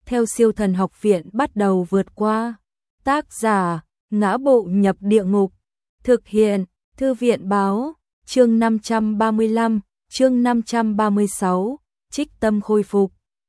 theo Siêu Thần Học Viện bắt đầu vượt qua. Tác giả: Ngã Bộ Nhập Địa Ngục. Thực hiện: Thư viện báo. Chương 535, chương 536, Trích Tâm khôi phục.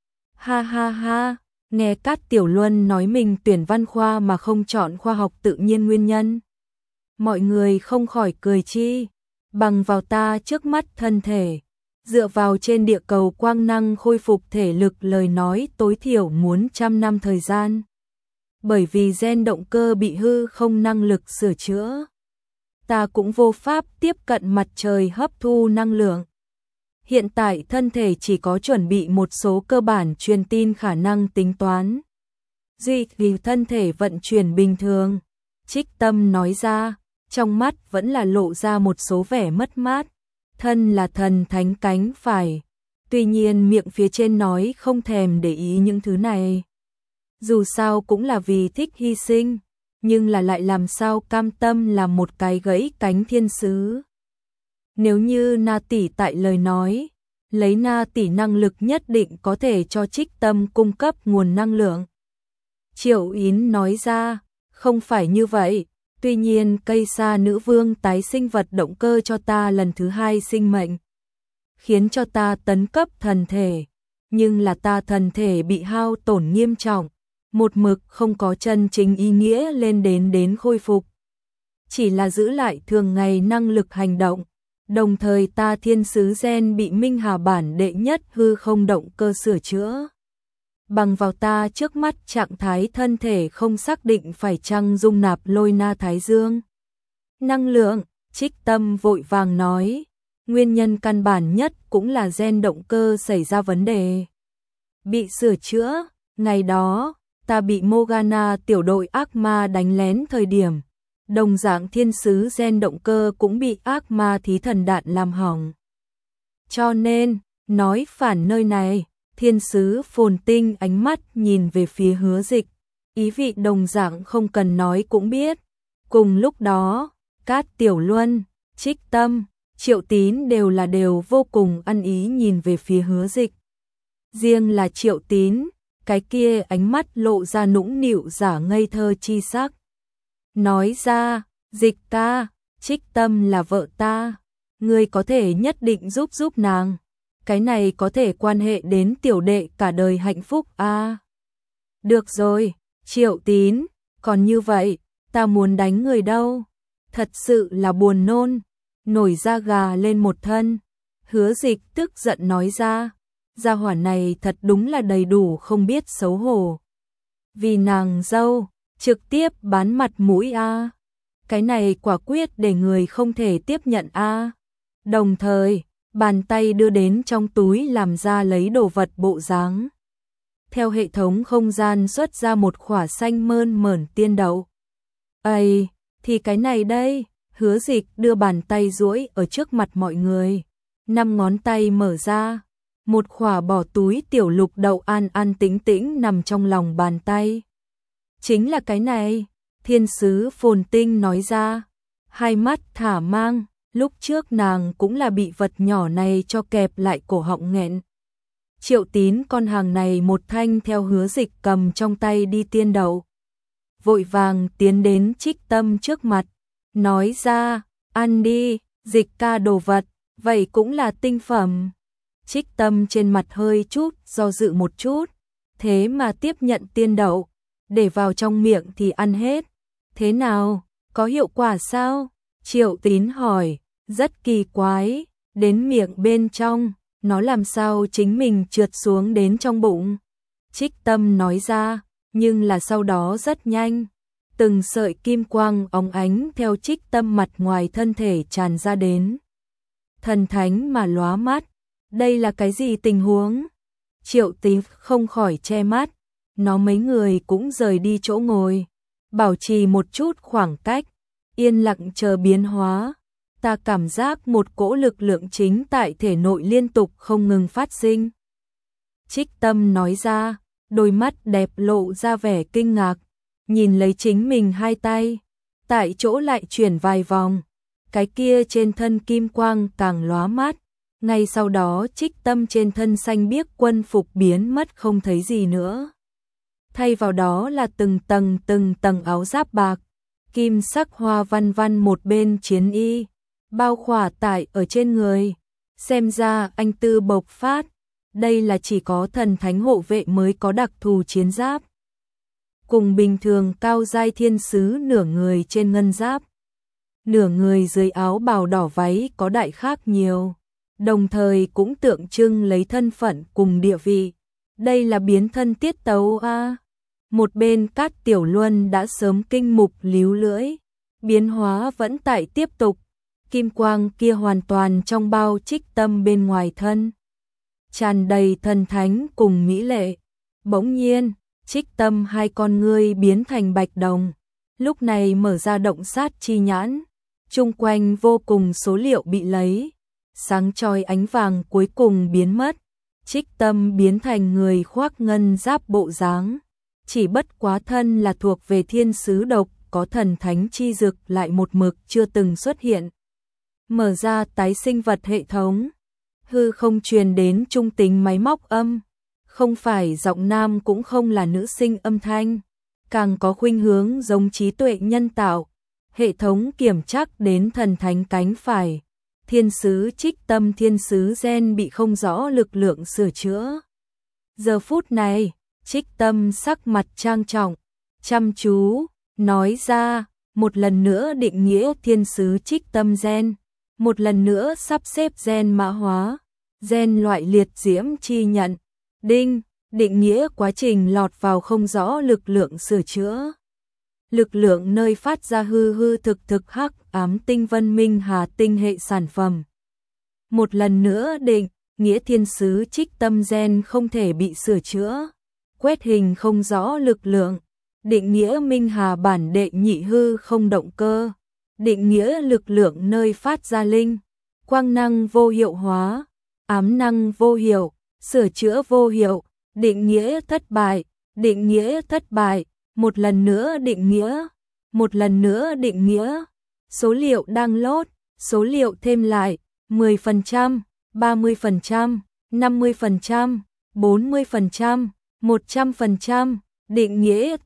Ha ha ha, nghe Cát Tiểu Luân nói mình tuyển văn khoa mà không chọn khoa học tự nhiên nguyên nhân. Mọi người không khỏi cười chi, bằng vào ta trước mắt thân thể, dựa vào trên địa cầu quang năng khôi phục thể lực lời nói tối thiểu muốn 100 năm thời gian. Bởi vì gen động cơ bị hư không năng lực sửa chữa. Ta cũng vô pháp tiếp cận mặt trời hấp thu năng lượng. Hiện tại thân thể chỉ có chuẩn bị một số cơ bản truyền tin khả năng tính toán. Duy trì thân thể vận chuyển bình thường. Trích Tâm nói ra, trong mắt vẫn là lộ ra một số vẻ mất mát. Thân là thần thánh cánh phải. Tuy nhiên miệng phía trên nói không thèm để ý những thứ này. Dù sao cũng là vì thích hy sinh, nhưng là lại làm sao cam tâm làm một cái gãy cánh thiên sứ. Nếu như Na tỷ tại lời nói, lấy Na tỷ năng lực nhất định có thể cho Trích Tâm cung cấp nguồn năng lượng. Triệu Yến nói ra, không phải như vậy, tuy nhiên cây sa nữ vương tái sinh vật động cơ cho ta lần thứ 2 sinh mệnh, khiến cho ta tấn cấp thần thể, nhưng là ta thần thể bị hao tổn nghiêm trọng, một mực không có chân chính ý nghĩa lên đến khôi phục. Chỉ là giữ lại thường ngày năng lực hành động, đồng thời ta thiên sứ gen bị Minh Hà bản đệ nhất hư không động cơ sửa chữa. Bằng vào ta trước mắt trạng thái thân thể không xác định phải chăng dung nạp lôi na thái dương. Năng lượng, Trích Tâm vội vàng nói, nguyên nhân căn bản nhất cũng là gen động cơ xảy ra vấn đề. Bị sửa chữa, ngày đó, ta bị Morgana tiểu đội ác ma đánh lén thời điểm. Đồng dạng thiên sứ gen động cơ cũng bị ác ma thí thần đạn làm hỏng. Cho nên, nói phản nơi này, thiên sứ Phồn Tinh ánh mắt nhìn về phía Hứa Dịch, ý vị đồng dạng không cần nói cũng biết. Cùng lúc đó, Cát Tiểu Luân, Trích Tâm, Triệu Tín đều vô cùng ăn ý nhìn về phía Hứa Dịch. Riêng là Triệu Tín, cái kia ánh mắt lộ ra nũng nịu giả ngây thơ chi sắc. Nói ra, Dịch ca, Trích Tâm là vợ ta, ngươi có thể nhất định giúp nàng. Cái này có thể quan hệ đến tiểu đệ cả đời hạnh phúc a. Được rồi, Triệu Tín, còn như vậy, ta muốn đánh người đâu. Thật sự là buồn nôn, nổi da gà lên một thân. Hứa Dịch tức giận nói ra, gia hỏa này thật đúng là đầy đủ không biết xấu hổ. Vì nàng dâu, trực tiếp bán mặt mũi a. Cái này quả quyết để người không thể tiếp nhận a. Đồng thời, bàn tay đưa đến trong túi làm ra lấy đồ vật bộ dáng. Theo hệ thống không gian xuất ra một khỏa xanh mơn mởn tiên đậu. Ây, thì cái này đây, Hứa Dịch đưa bàn tay duỗi ở trước mặt mọi người. 5 ngón tay mở ra, một khỏa bỏ túi tiểu lục đậu an an tĩnh tĩnh nằm trong lòng bàn tay. Chính là cái này, thiên sứ Phồn Tinh nói ra, hai mắt thả mang. Lúc trước nàng cũng là bị vật nhỏ này cho kẹp lại cổ họng nghẹn. Triệu Tín con hàng này một thanh theo Hứa Dịch cầm trong tay đi tiên đậu. Vội vàng tiến đến Trích Tâm trước mặt, nói ra, ăn đi, Dịch ca đồ vật, vậy cũng là tinh phẩm. Trích Tâm trên mặt hơi chút, do dự một chút, thế mà tiếp nhận tiên đậu, để vào trong miệng thì ăn hết. Thế nào, có hiệu quả sao? Triệu Tín hỏi. Rất kỳ quái, đến miệng bên trong, nó làm sao chính mình trượt xuống đến trong bụng. Trích Tâm nói ra, nhưng là sau đó rất nhanh. Từng sợi kim quang óng ánh theo Trích Tâm mặt ngoài thân thể tràn ra đến. Thần thánh mà lóa mắt, đây là cái gì tình huống? Triệu Tín không khỏi che mắt, nó mấy người cũng rời đi chỗ ngồi. Bảo trì một chút khoảng cách, yên lặng chờ biến hóa. Ta cảm giác một cỗ lực lượng chính tại thể nội liên tục không ngừng phát sinh. Trích Tâm nói ra, đôi mắt đẹp lộ ra vẻ kinh ngạc, nhìn lấy chính mình hai tay, tại chỗ lại chuyển vài vòng, cái kia trên thân kim quang càng lóa mắt, ngay sau đó Trích Tâm trên thân xanh biếc quân phục biến mất không thấy gì nữa. thay vào đó là từng tầng áo giáp bạc, kim sắc hoa văn văn một bên chiến y, bao khỏa tại ở trên người. Xem ra anh tư bộc phát, đây là chỉ có thần thánh hộ vệ mới có đặc thù chiến giáp. Cùng bình thường cao giai thiên sứ nửa người trên ngân giáp, nửa người dưới áo bào đỏ váy có đại khác nhiều, đồng thời cũng tượng trưng lấy thân phận cùng địa vị. Đây là biến thân tiết tấu a. Một bên Cát Tiểu Luân đã sớm kinh mục líu lưỡi, biến hóa vẫn tại tiếp tục, kim quang kia hoàn toàn trong bao Trích Tâm bên ngoài thân, tràn đầy thần thánh cùng mỹ lệ. Bỗng nhiên, Trích Tâm hai con ngươi biến thành bạch đồng, lúc này mở ra động sát chi nhãn, chung quanh vô cùng số liệu bị lấy, sáng chói ánh vàng cuối cùng biến mất. Trích Tâm biến thành người khoác ngân giáp bộ dáng, chỉ bất quá thân là thuộc về thiên sứ độc, có thần thánh chi dực lại một mực chưa từng xuất hiện. Mở ra tái sinh vật hệ thống, hư không truyền đến trung tính máy móc âm, không phải giọng nam cũng không là nữ sinh âm thanh, càng có khuynh hướng giống trí tuệ nhân tạo. Hệ thống kiểm trắc đến thần thánh cánh phải, thiên sứ Trích Tâm thiên sứ gen bị không rõ lực lượng sửa chữa. Giờ phút này, Trích Tâm sắc mặt trang trọng, chăm chú, nói ra, một lần nữa định nghĩa thiên sứ Trích Tâm gen, một lần nữa sắp xếp gen mã hóa, gen loại liệt diễm chi nhận, đinh, định nghĩa quá trình lọt vào không rõ lực lượng sửa chữa. Lực lượng nơi phát ra hư hư thực hắc ám tinh vân minh hà tinh hệ sản phẩm. Một lần nữa định nghĩa thiên sứ Trích Tâm gen không thể bị sửa chữa, quét hình không rõ lực lượng, định nghĩa minh hà bản đệ nhị hư không động cơ, định nghĩa lực lượng nơi phát ra linh, quang năng vô hiệu hóa, ám năng vô hiệu, sửa chữa vô hiệu, định nghĩa thất bại, một lần nữa định nghĩa, số liệu đang lốt, số liệu thêm lại, 10%, 30%, 50%, 40%, 100%, định nghĩa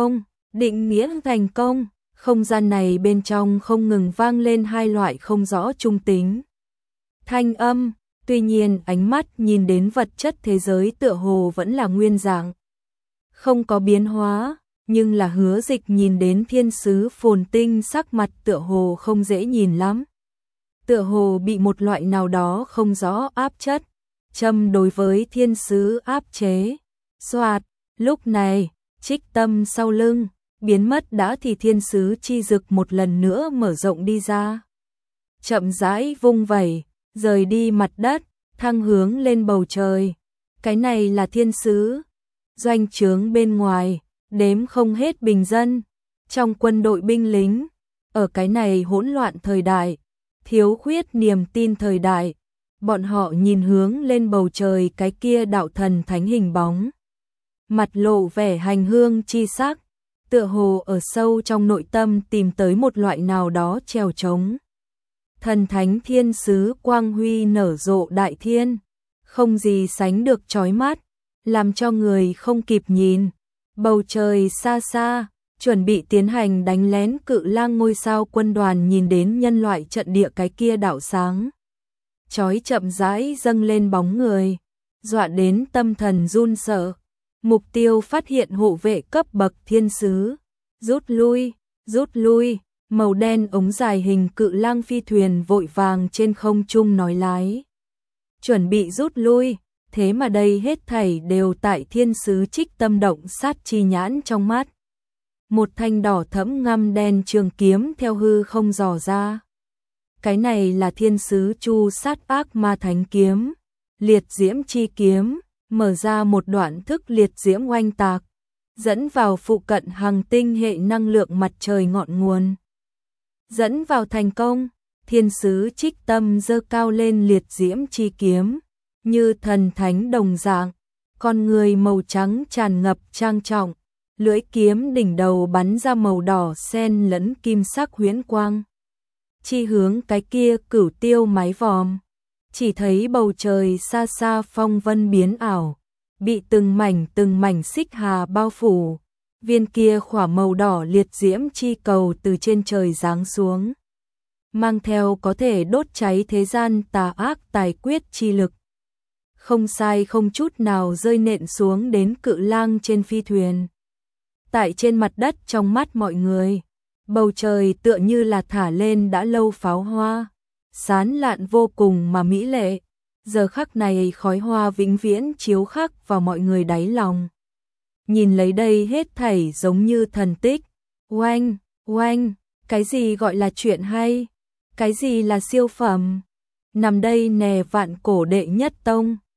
thành công, không gian này bên trong không ngừng vang lên hai loại không rõ trung tính thanh âm, tuy nhiên ánh mắt nhìn đến vật chất thế giới tựa hồ vẫn là nguyên dạng, không có biến hóa, nhưng là Hứa Dịch nhìn đến thiên sứ Phồn Tinh sắc mặt tựa hồ không dễ nhìn lắm, tựa hồ bị một loại nào đó không rõ áp chất, châm đối với thiên sứ áp chế. Soạt, lúc này, Trích Tâm sau lưng biến mất đã thì thiên sứ chi dực một lần nữa mở rộng đi ra, chậm rãi vung vẩy, rời đi mặt đất, thăng hướng lên bầu trời. Cái này là thiên sứ doanh trướng bên ngoài, đếm không hết bình dân, trong quân đội binh lính, ở cái này hỗn loạn thời đại, thiếu khuyết niềm tin thời đại, bọn họ nhìn hướng lên bầu trời cái kia đạo thần thánh hình bóng, mặt lộ vẻ hành hương chi sắc, tựa hồ ở sâu trong nội tâm tìm tới một loại nào đó trèo trống. Thần thánh thiên sứ quang huy nở rộ đại thiên, không gì sánh được chói mắt, làm cho người không kịp nhìn. Bầu trời xa xa, chuẩn bị tiến hành đánh lén Cự Lang ngôi sao quân đoàn nhìn đến nhân loại trận địa cái kia đảo sáng. Chói chậm rãi dâng lên bóng người, dọa đến tâm thần run sợ. Mục tiêu phát hiện hộ vệ cấp bậc thiên sứ. Rút lui, màu đen ống dài hình Cự Lang phi thuyền vội vàng trên không trung nói lái. Chuẩn bị rút lui, thế mà đây hết thảy đều tại thiên sứ Trích Tâm động sát chi nhãn trong mắt. Một thanh đỏ thẫm ngăm đen trường kiếm theo hư không dò ra. Cái này là thiên sứ Chu Sát Ác Ma Thánh kiếm, liệt diễm chi kiếm, mở ra một đoạn thức liệt diễm oanh tạc, dẫn vào phụ cận hành tinh hệ năng lượng mặt trời ngọn nguồn. Dẫn vào thành công, thiên sứ Trích Tâm giơ cao lên liệt diễm chi kiếm, như thần thánh đồng dạng, con người màu trắng tràn ngập trang trọng, lưỡi kiếm đỉnh đầu bắn ra màu đỏ xen lẫn kim sắc huyễn quang. Chi hướng cái kia Cửu Tiêu mái vòm, chỉ thấy bầu trời xa xa phong vân biến ảo, bị từng mảnh xích hà bao phủ. Viên kia khỏa màu đỏ liệt diễm chi cầu từ trên trời giáng xuống, mang theo có thể đốt cháy thế gian tà ác tài quyết chi lực. Không sai không chút nào rơi nện xuống đến Cự Lang trên phi thuyền. Tại trên mặt đất trong mắt mọi người, bầu trời tựa như là thả lên đã lâu pháo hoa, sán lạn vô cùng mà mỹ lệ. Giờ khắc này khói hoa vĩnh viễn chiếu khắc vào mọi người đáy lòng. Nhìn lấy đây hết thảy giống như thần tích. Oanh, oanh, cái gì gọi là chuyện hay? Cái gì là siêu phẩm? Nằm đây nè vạn cổ đệ nhất tông.